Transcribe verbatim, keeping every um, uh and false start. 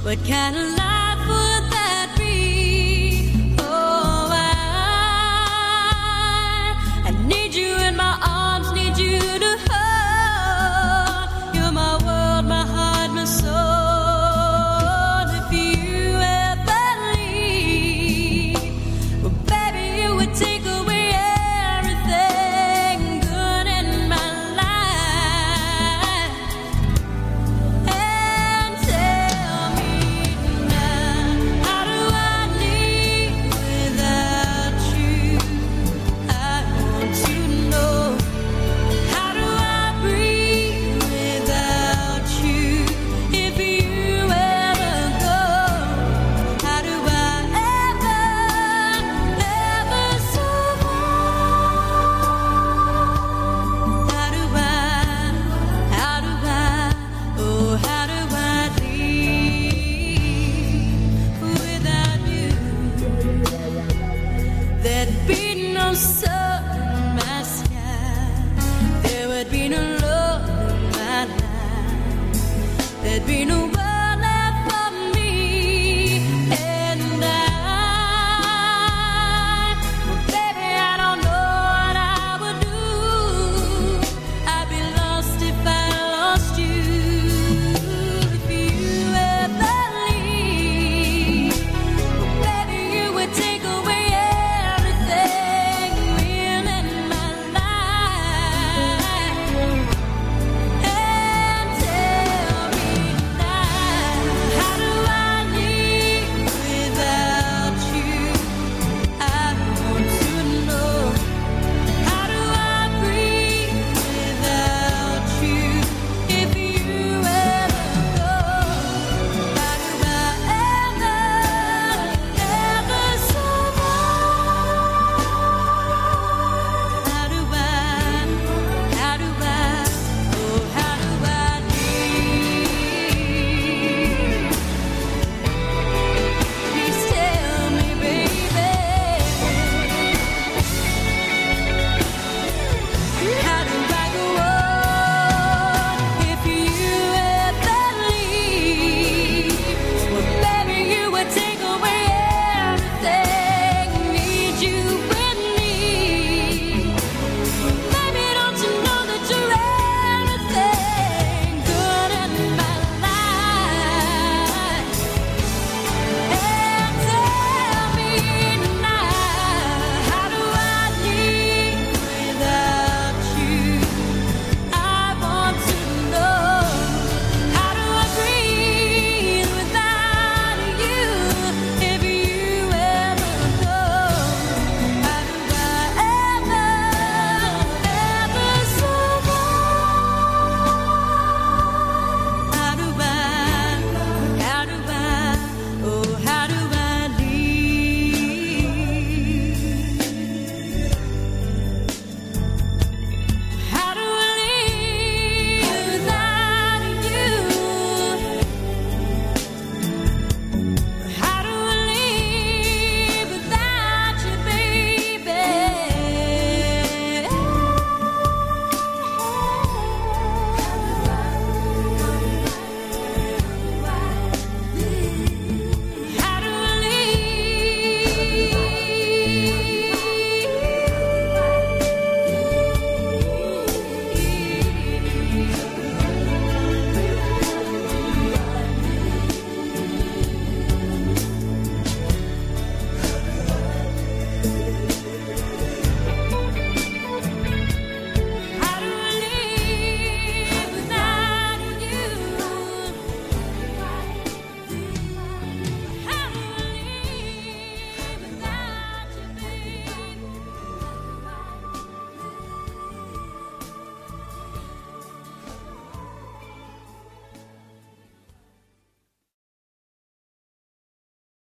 What kind of life would that be? Oh, I, I need you in my arms, need you to hold. You're my world, my heart, my soul. If you ever leave, well, baby, you would take away everything good in my life. And tell me now, how do I live without you? I want to know. How do I breathe without you? If you ever go, how do I ever, ever survive? How do I, how do I, oh, how do I live without you? That beating of soul.